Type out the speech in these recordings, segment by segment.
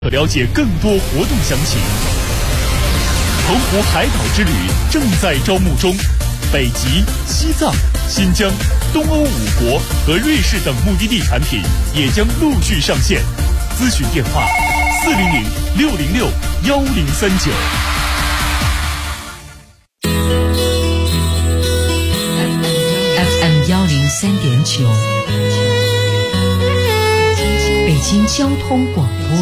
了解更多活动详情。澎湖海岛之旅正在招募中，北极、西藏、新疆、东欧5国和瑞士等目的地产品也将陆续上线。咨询电话400-606-1039。 FM 103.9，北京交通广播。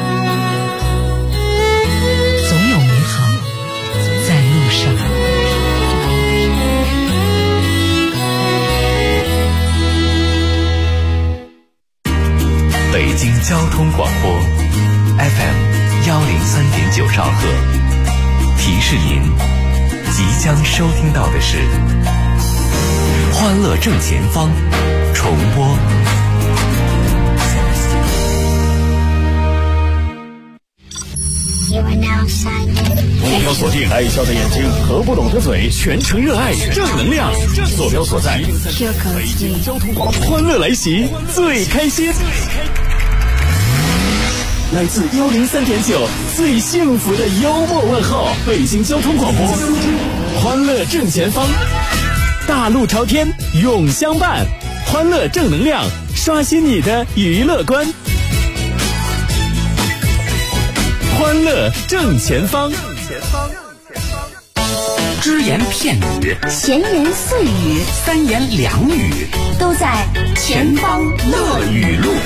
总有美好在路上。 北京交通广播 FM 103.9兆赫，提示您即将收听到的是欢乐正前方重播。 目标锁定爱笑的眼睛和不懂的嘴，全程热爱正能量。坐标所在北京交通广播，欢乐来袭，最开心。来自103.9最幸福的幽默问候，北京交通广播，欢乐正前方，大路朝天永相伴，欢乐正能量，刷新你的娱乐观。欢乐正前方， 只言片语， 闲言碎语， 三言两语， 都在前方乐语录。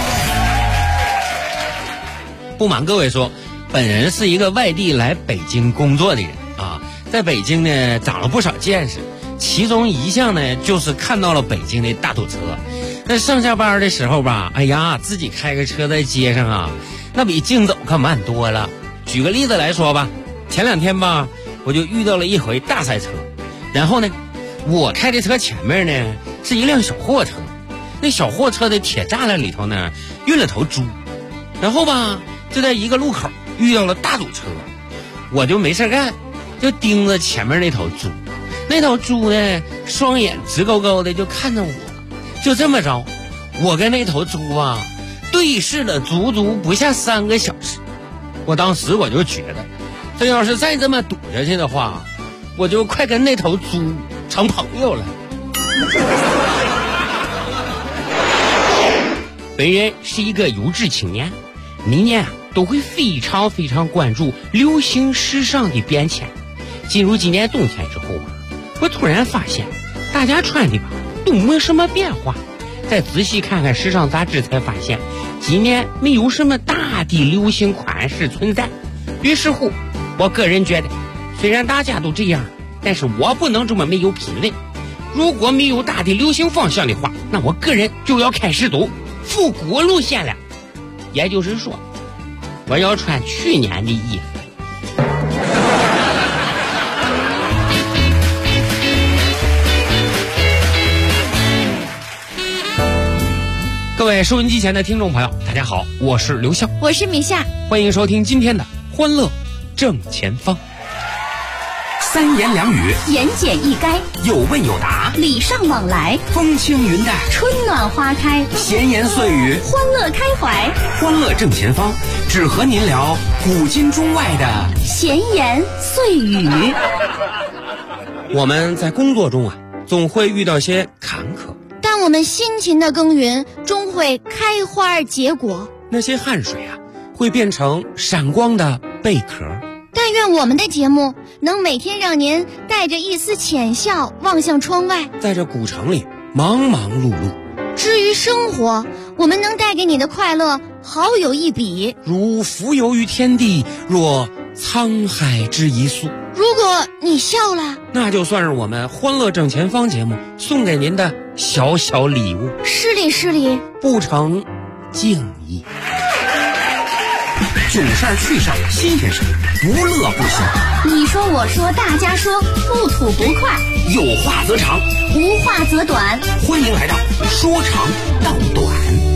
不瞒各位说，本人是一个外地来北京工作的人啊，在北京呢长了不少见识，其中一项呢就是看到了北京的大堵车。那上下班的时候吧，哎呀，自己开个车在街上啊，那比竞走可慢多了。举个例子来说吧，前2天吧，我就遇到了一回大塞车，然后呢，我开的车前面呢是一辆小货车，那小货车的铁栅栏里头呢运了头猪，然后吧就在一个路口遇到了大堵车，我就没事干，就盯着前面那头猪，那头猪呢双眼直勾勾的就看着我，就这么着，我跟那头猪啊对视了足足不下3个小时。我当时我就觉得，这要是再这么堵下去的话，我就快跟那头猪成朋友了。本人是一个优质青年，每年都会非常非常关注流行时尚的变迁。进入今年冬天之后嘛，我突然发现大家穿的吧都没什么变化。再仔细看看时尚杂志，才发现今年没有什么大的流行款式存在。于是乎，我个人觉得，虽然大家都这样，但是我不能这么没有品味。如果没有大的流行方向的话，那我个人就要开始走复古路线了。也就是说，我要穿去年的衣服。各位收音机前的听众朋友，大家好，我是刘笑， 我是米夏， 欢迎收听今天的欢乐正前方。 三言两语， 言简意赅， 有问有答， 礼尚往来， 风轻云淡， 春暖花开， 闲言碎语， 欢乐开怀， 欢乐正前方，只和您聊古今中外的闲言碎语。 我们在工作中啊，总会遇到些坎坷， 但我们辛勤的耕耘终会开花结果， 那些汗水啊会变成闪光的贝壳。 但愿我们的节目能每天让您带着一丝浅笑望向窗外， 在这古城里忙忙碌碌。 至于生活，我们能带给你的快乐好有一比， 如浮游于天地，若沧海之一粟。 如果你笑了， 那就算是我们欢乐正前方节目送给您的小小礼物。 失礼失礼， 不成敬意。 囧事儿趣事儿新鲜事儿，不乐不行。 你说我说大家说，不吐不快， 有话则长， 无话则短。 欢迎来到说长道短。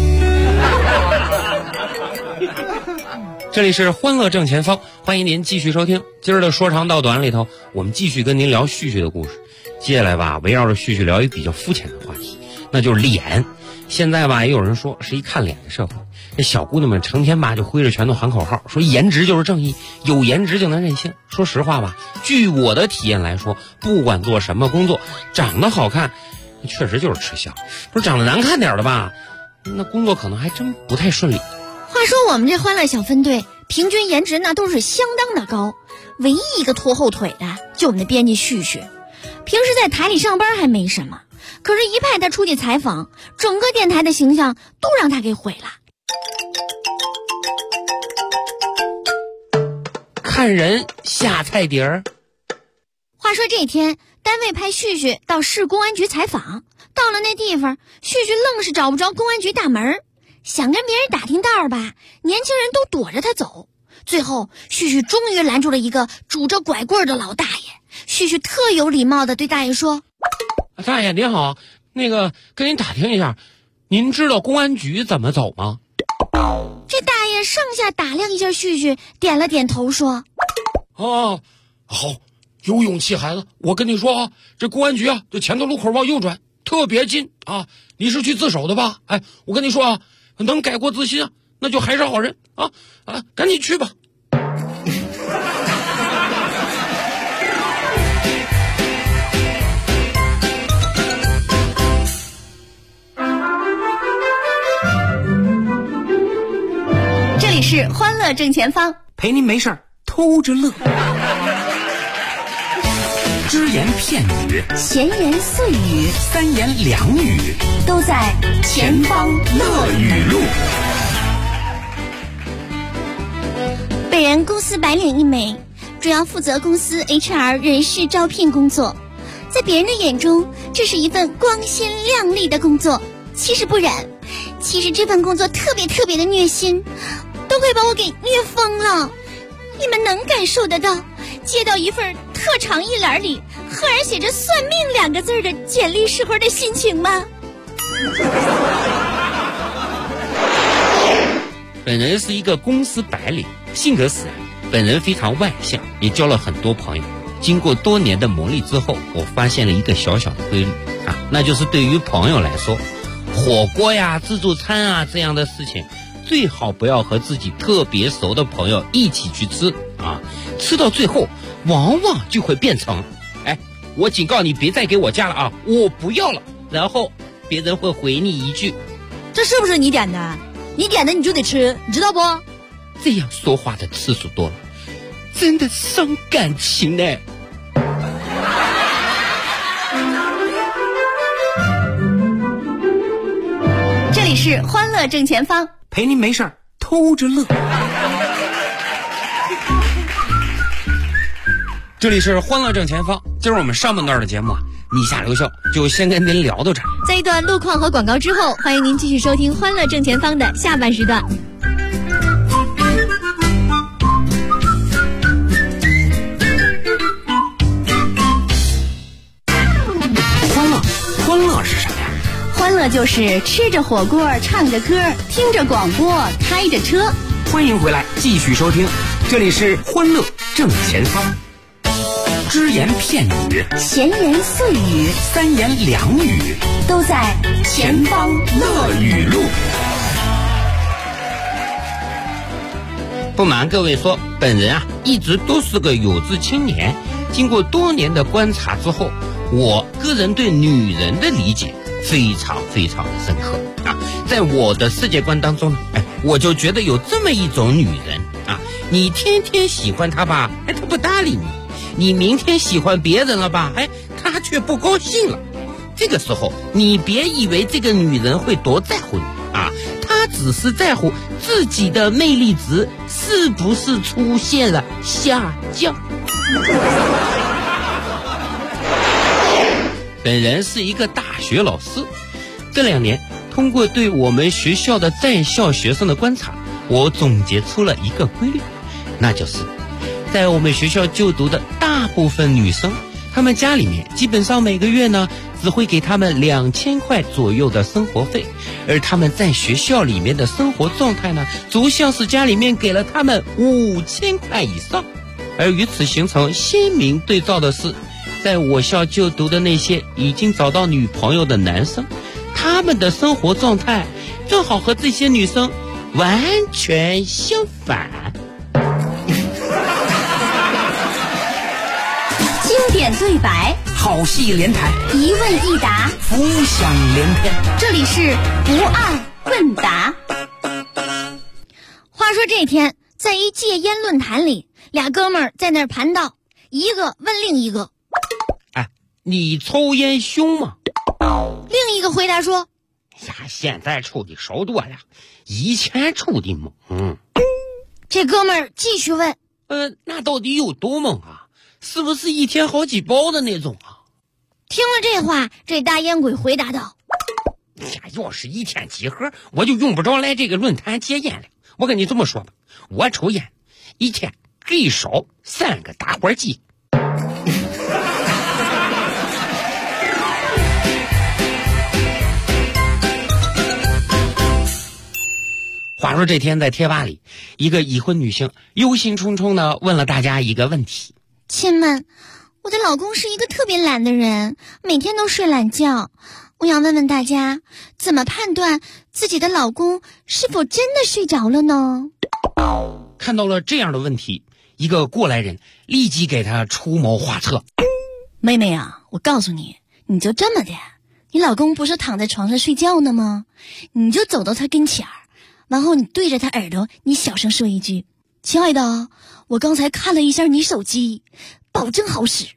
这里是欢乐正前方，欢迎您继续收听今儿的说长道短里头，我们继续跟您聊旭旭的故事。接下来吧，围绕着旭旭聊一个比较肤浅的话题，那就是脸。现在吧，也有人说是一看脸的社会， 这小姑娘们成天吧就挥着拳头喊口号，说颜值就是正义，有颜值就能任性。说实话吧，据我的体验来说，不管做什么工作，长得好看确实就是吃香，不是长得难看点的吧，那工作可能还真不太顺利。 话说我们这欢乐小分队平均颜值那都是相当的高，唯一一个拖后腿的就我们的编辑旭旭。平时在台里上班还没什么，可是一派他出去采访，整个电台的形象都让他给毁了。 看人下菜碟儿。 话说这天，单位派旭旭到市公安局采访，到了那地方，旭旭愣是找不着公安局大门，想跟别人打听道吧，年轻人都躲着他走。最后旭旭终于拦住了一个拄着拐棍的老大爷，旭旭特有礼貌地对大爷说： 大爷您好，那个跟您打听一下，您知道公安局怎么走吗？ 这大爷上下打量一下旭旭，点了点头说： 哦，好，有勇气孩子，我跟你说啊，这公安局啊，这前头路口往右转，特别近啊。你是去自首的吧？哎，我跟你说啊，能改过自新啊，那就还是好人啊！赶紧去吧。 这里是欢乐正前方， 陪您没事偷着乐。只言片语， 闲言碎语， 三言两语， 都在前方乐语录。 本人公司白领一枚，主要负责公司 HR 人事招聘工作。在别人的眼中，这是一份光鲜亮丽的工作，其实不然。其实这份工作特别的虐心，都快把我给虐疯了。你们能感受得到接到一份特长一栏里赫然写着算命2个字的简历时候的心情吗？ 本人是一个公司白领，性格使然，本人非常外向，也交了很多朋友。经过多年的磨砺之后，我发现了一个小小的规律啊，那就是对于朋友来说，火锅呀、自助餐啊这样的事情，最好不要和自己特别熟的朋友一起去吃啊，吃到最后往往就会变成，哎，我警告你别再给我加了啊，我不要了。然后别人会回你一句： 这是不是你点的？你点的你就得吃，你知道不？ 这样说话的次数多了，真的伤感情呢。 这里是欢乐正前方， 陪您没事偷着乐。 这里是欢乐正前方，今儿我们上半段的节目啊，逆下留笑就先跟您聊到这儿。 在一段路况和广告之后，欢迎您继续收听欢乐正前方的下半时段。 欢乐是什么呀？ 欢乐就是吃着火锅，唱着歌，听着广播，开着车。 欢迎回来，继续收听，这里是欢乐正前方。只言片语， 闲言碎语， 三言两语， 都在前方乐语录。 不瞒各位说，本人啊一直都是个有志青年，经过多年的观察之后，我个人对女人的理解非常的深刻啊。在我的世界观当中呢，我就觉得有这么一种女人啊，你天天喜欢她吧，她不搭理你；你明天喜欢别人了吧，她却不高兴了。这个时候，你别以为这个女人会多在乎你啊，她只是在乎自己的魅力值是不是出现了下降。本人是一个大学老师，这2年通过对我们学校的在校学生的观察，我总结出了一个规律，那就是在我们学校就读的大部分女生，她们家里面基本上每个月呢只会给她们2000块左右的生活费，而她们在学校里面的生活状态呢，足像是家里面给了她们5000块以上。而与此形成鲜明对照的是，在我校就读的那些已经找到女朋友的男生，他们的生活状态正好和这些女生完全相反。 经典对白， 好戏连台， 一问一答， 浮想联翩。 这里是不二问答。话说这天，在一戒烟论坛里，俩哥们儿在那儿盘道，一个问另一个：“ 哎，你抽烟凶吗？” 另一个回答说：“ 呀，现在抽的少多了，以前抽的猛。” 这哥们儿继续问：“ 那到底有多猛啊？是不是一天好几包的那种啊？” 听了这话，这大烟鬼回答道：“ 呀，要是一天几盒，我就用不着来这个论坛戒烟了。我跟你这么说吧，我抽烟一天最少3个打火机。”话说这天在贴吧里，一个已婚女性忧心忡忡地问了大家一个问题：“ 亲们，我的老公是一个特别懒的人，每天都睡懒觉。我想问问大家，怎么判断自己的老公是否真的睡着了呢？” 看到了这样的问题，一个过来人立即给他出谋划策：“ 妹妹啊，我告诉你，你就这么的，你老公不是躺在床上睡觉呢吗？你就走到他跟前儿，然后你对着他耳朵，你小声说一句：亲爱的，我刚才看了一下你手机，保证好使。”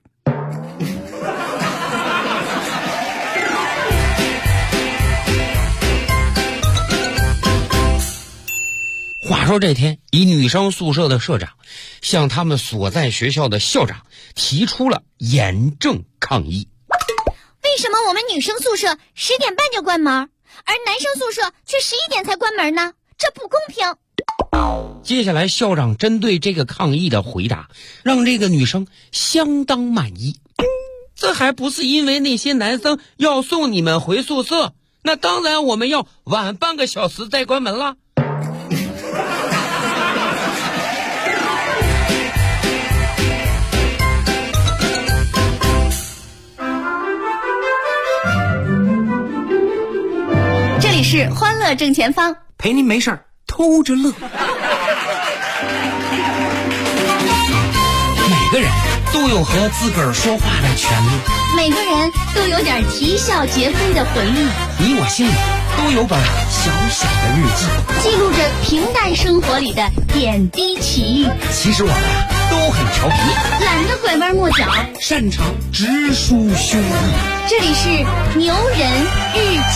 话说这天，一女生宿舍的社长向他们所在学校的校长提出了严正抗议：“ 为什么我们女生宿舍10点半就关门，而男生宿舍却11点才关门呢？这不公平！” 接下来校长针对这个抗议的回答，让这个女生相当满意。这还不是因为那些男生要送你们回宿舍，那当然我们要晚半个小时再关门了。 这里是欢乐正前方， 陪您没事儿偷着乐。 每个人都有和自个儿说话的权利， 每个人都有点啼笑皆非的回忆， 你我心里都有本小小的日记， 记录着平淡生活里的点滴奇遇。 其实我们都很调皮， 懒得拐弯抹角， 擅长直抒胸臆。 这里是牛人日记。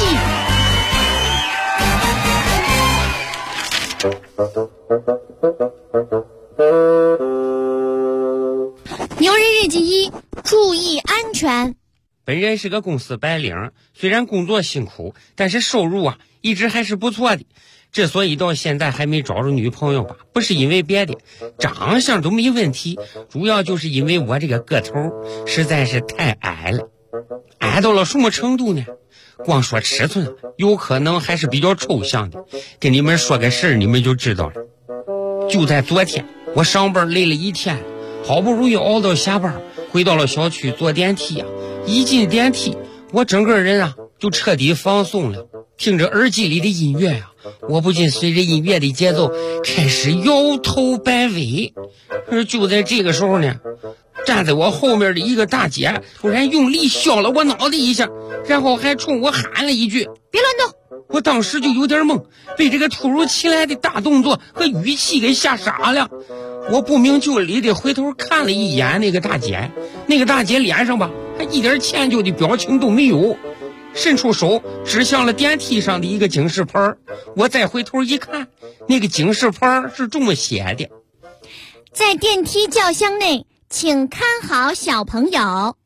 牛人日记1：注意安全。 本人是个公司白领，虽然工作辛苦，但是收入一直还是不错的。之所以到现在还没找着女朋友吧，不是因为别的，长相都没问题，主要就是因为我这个个头实在是太矮了。矮到了什么程度呢？光说尺寸有可能还是比较抽象的，跟你们说个事儿，你们就知道了。就在昨天，我上班累了一天，好不容易熬到下班，回到了小区坐电梯一进电梯，我整个人就彻底放松了，听着耳机里的音乐我不禁随着音乐的节奏开始摇头摆尾。而就在这个时候呢，站在我后面的一个大姐突然用力削了我脑袋一下，然后还冲我喊了一句：“ 别乱动！” 我当时就有点懵，被这个突如其来的大动作和语气给吓傻了。我不明就里的回头看了一眼那个大姐，那个大姐脸上还一点歉疚的表情都没有，伸出手指向了电梯上的一个警示牌。我再回头一看，那个警示牌是这么写的： 在电梯轿厢内请看好小朋友。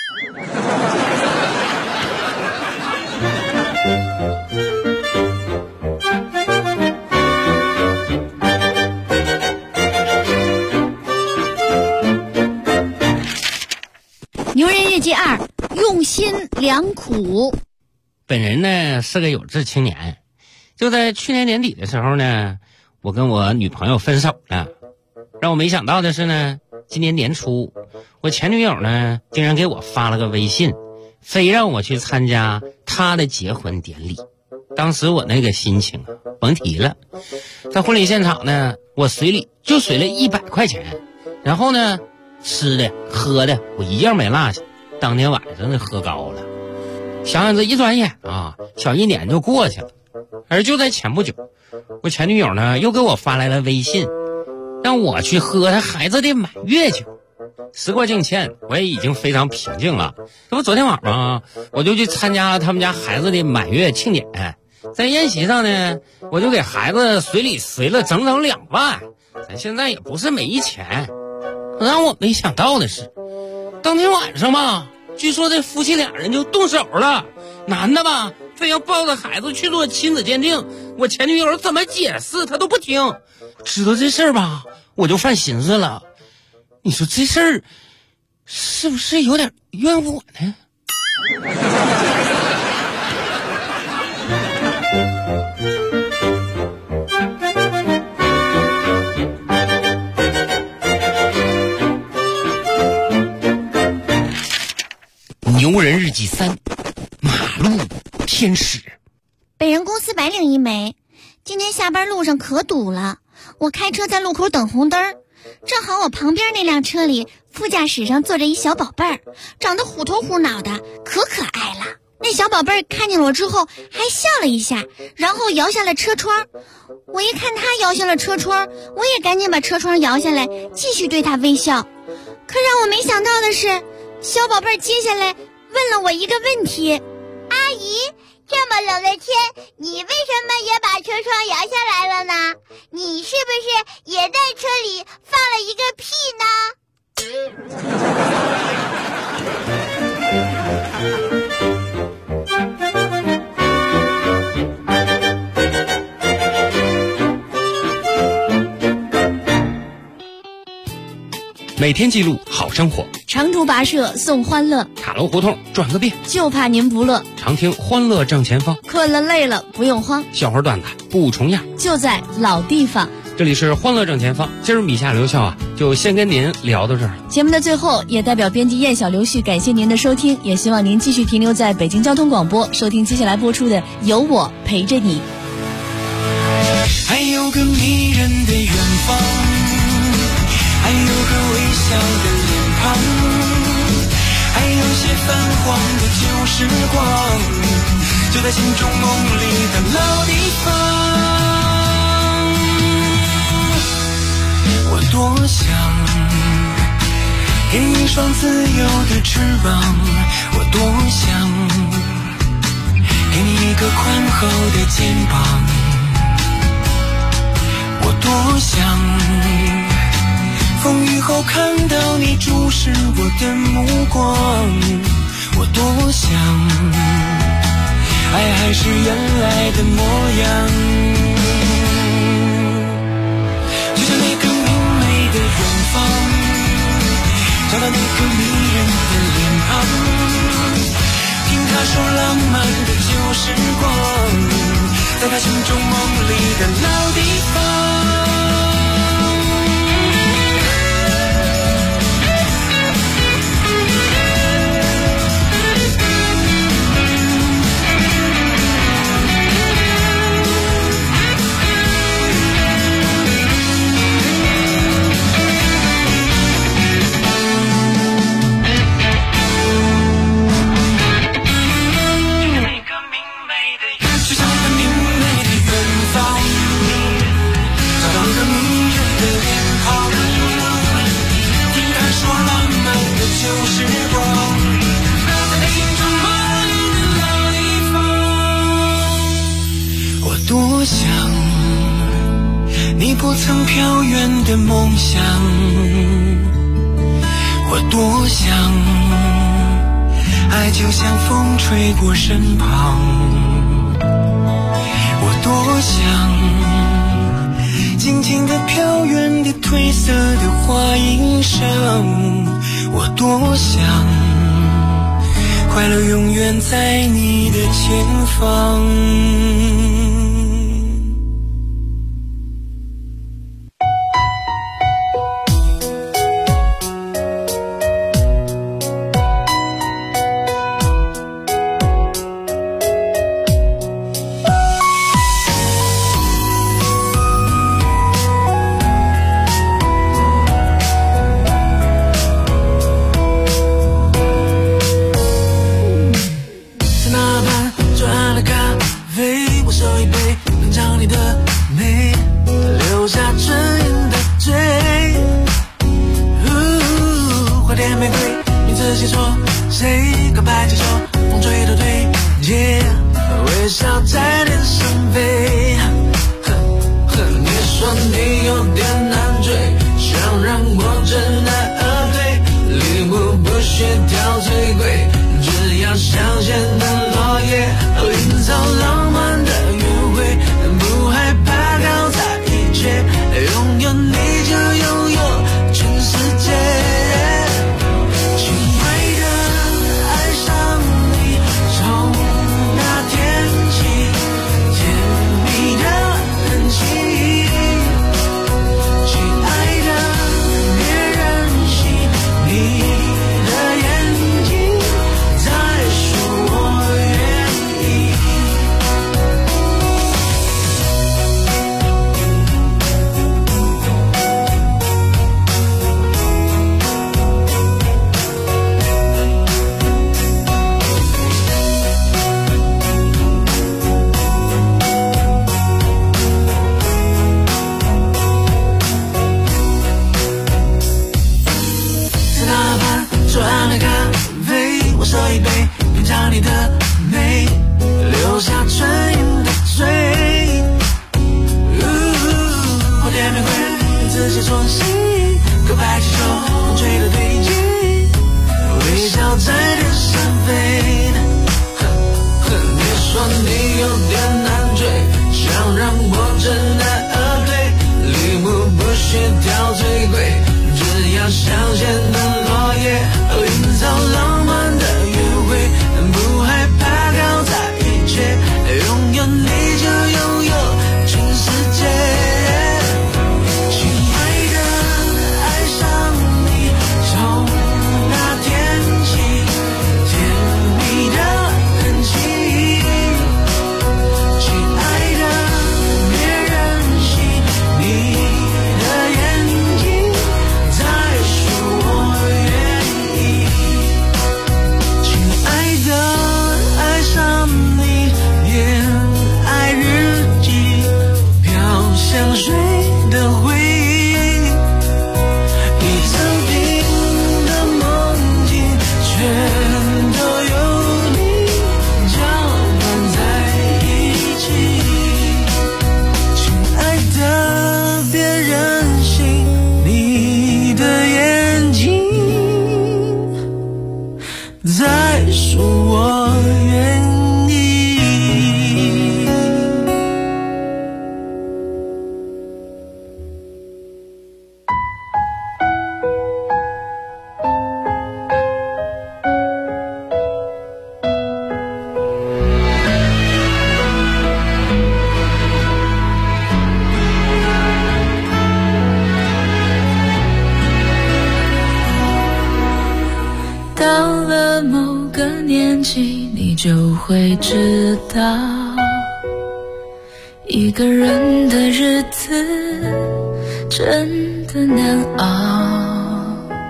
牛人日记2：用心良苦。 本人呢是个有志青年，就在去年年底的时候呢，我跟我女朋友分手了。让我没想到的是呢，今年年初，我前女友呢竟然给我发了个微信，非让我去参加她的结婚典礼。当时我那个心情甭提了。在婚礼现场呢，我随礼就随了100块钱，然后呢，吃的喝的我一样没落下。当天晚上呢，喝高了。想想这一转眼啊，小1年就过去了。而就在前不久，我前女友呢又给我发来了微信，让我去喝她孩子的满月酒。时过境迁，我也已经非常平静了。这不昨天晚上啊，我就去参加了他们家孩子的满月庆典。在宴席上呢，我就给孩子随礼随了整整2万。咱现在也不是没钱。让我没想到的是，当天晚上嘛，据说这夫妻俩人就动手了。男的吧，非要抱着孩子去做亲子鉴定，我前女友怎么解释他都不听。知道这事儿吧，我就犯寻思了。你说这事儿是不是有点怨我呢？牛人日记3，马路天使。 北人公司白领一枚，今天下班路上可堵了，我开车在路口等红灯，正好我旁边那辆车里副驾驶上坐着一小宝贝儿，长得虎头虎脑的，可爱了。那小宝贝儿看见我之后还笑了一下，然后摇下了车窗。我一看他摇下了车窗，我也赶紧把车窗摇下来，继续对他微笑。可让我没想到的是，小宝贝儿接下来问了我一个问题：阿姨，这么冷的天，你为什么也把车窗摇下来了呢？你是不是也在车里放了一个屁每天记录好生活， 长途跋涉送欢乐， 塔楼胡同转个遍， 就怕您不乐。 常听欢乐正前方， 困了累了不用慌， 笑话段子不重样， 就在老地方。 这里是欢乐正前方，今儿米夏刘笑啊，就先跟您聊到这儿。 节目的最后，也代表编辑燕小刘旭感谢您的收听，也希望您继续停留在北京交通广播，收听接下来播出的《有我陪着你》。 还有个迷人的远方，还有个微笑的脸庞，还有些泛黄的旧时光，就在心中梦里的老地方。我多想给你一双自由的翅膀，我多想给你一个宽厚的肩膀，我多想风雨后看到你注视我的目光，我多想爱还是原来的模样，就像那个明媚的远方，找到那个迷人的脸庞，听他说浪漫的旧时光，在他心中梦里的老地方。多想你不曾飘远的梦想，我多想爱就像风吹过身旁，我多想静静地飘远的褪色的花衣裳，我多想快乐永远在你的前方。 告白气球，风吹都对街，微笑在天上飞。你说你有点难追，想让我真的而对，礼物不需挑最贵，只要香榭的落叶，营造浪漫的约会，不害怕搞砸一切，拥有你就拥有全世界。亲爱的，爱上你，从那天起，甜蜜的很轻。喝一杯，品尝你的美，留下唇印的嘴。花店玫瑰，跟自己说心，告白气球，风吹的对劲，微笑在天上飞。你说你有点难追，想让我真的而对，礼物不需挑最贵，只要香榭的落叶，营造浪漫的约会，不害怕搞砸一切，拥有你就拥有全世界。亲爱的，爱上你，从那天起，甜蜜的很轻。亲爱的，别任性，你的眼睛在说我愿意。亲爱的，爱上你，恋爱日记，飘香水的回忆，你曾经的梦境全都有你搅拌在一起。亲爱的，别任性，你的眼睛在说我愿意。 到了某个年纪，你就会知道，一个人的日子真的难熬。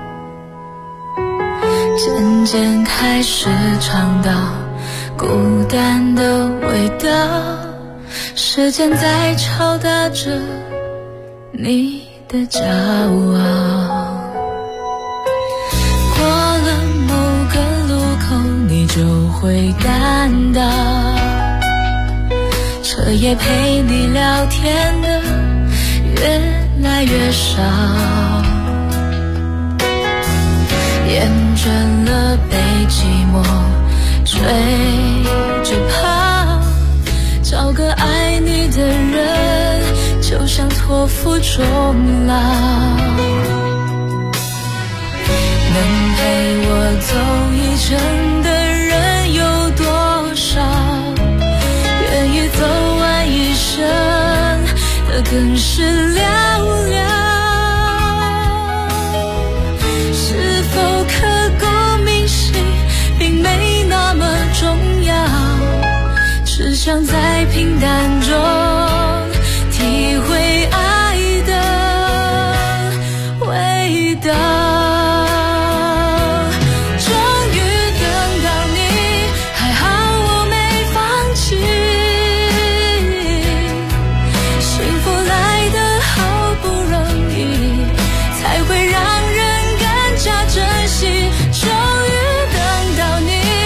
渐渐开始尝到孤单的味道，时间在敲打着你的骄傲。过了某个路口，你就会感到，彻夜陪你聊天的越来越少，厌倦了被寂寞追着跑，找个爱你的人，就像托付终老。能陪我走一程的人有多少？愿意走完一生的更是寥寥。是否刻骨铭心并没那么重要，只想在平淡中体会爱的味道。终于等到你，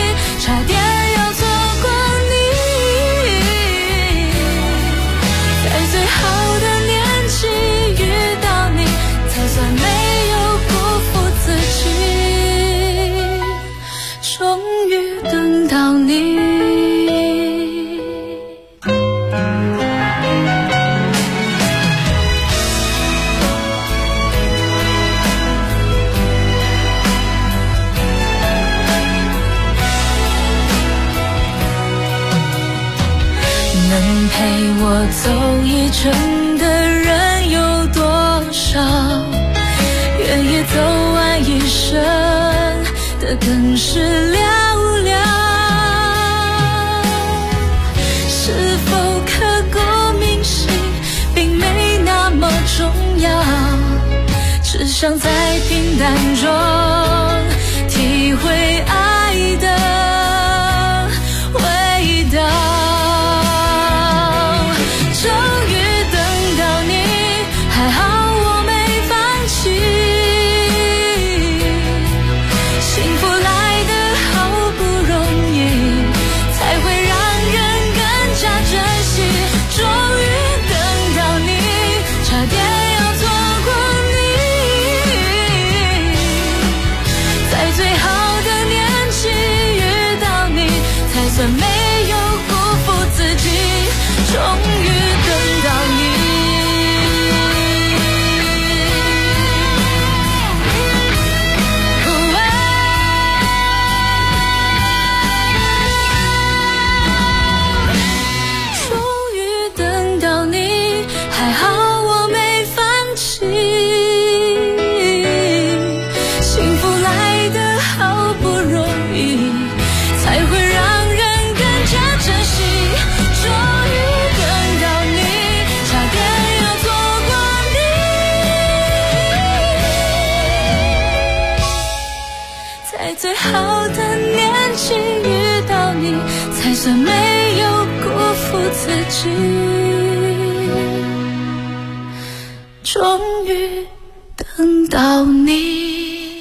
我走一程的人有多少？愿意走完一生的更是寥寥。是否刻骨铭心并没那么重要，只想在平淡中体会爱的味道。终于等到你，还好我没放弃。幸福来得好不容易，才会让人更加珍惜。终于等到你，差点要错过你。在最好的年纪遇到你，才算没有辜负自己。终于等到你。终于等到你，还好我没放弃。幸福来得好不容易，才会让人更加珍惜。终于等到你，差点要错过你。在最好的年纪遇到你，才算没有辜负自己。终于等到你。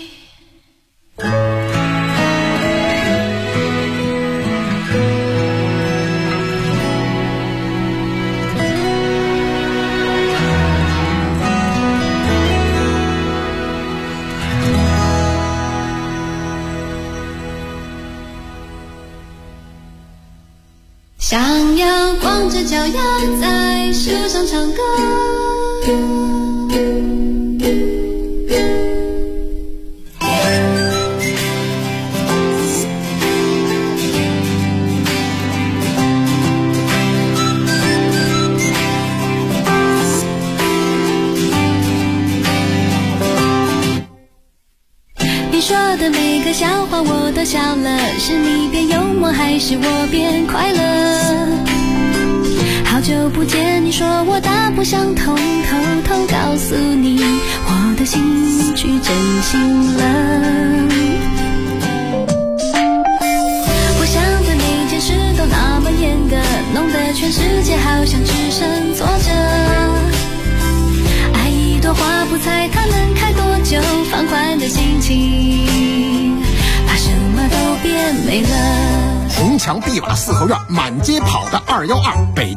想要光着脚丫在树上唱歌，你说的每个笑话我都笑了，是你变幽默还是我变快乐？好久不见，你说我大不相同，偷偷告诉你我的心去真心了。我想的每件事都那么严格，弄得全世界好像只剩作者。爱一朵花不猜它能开多久，放宽的心情把什么都变美了。 红墙碧瓦四合院，满街跑的212，北京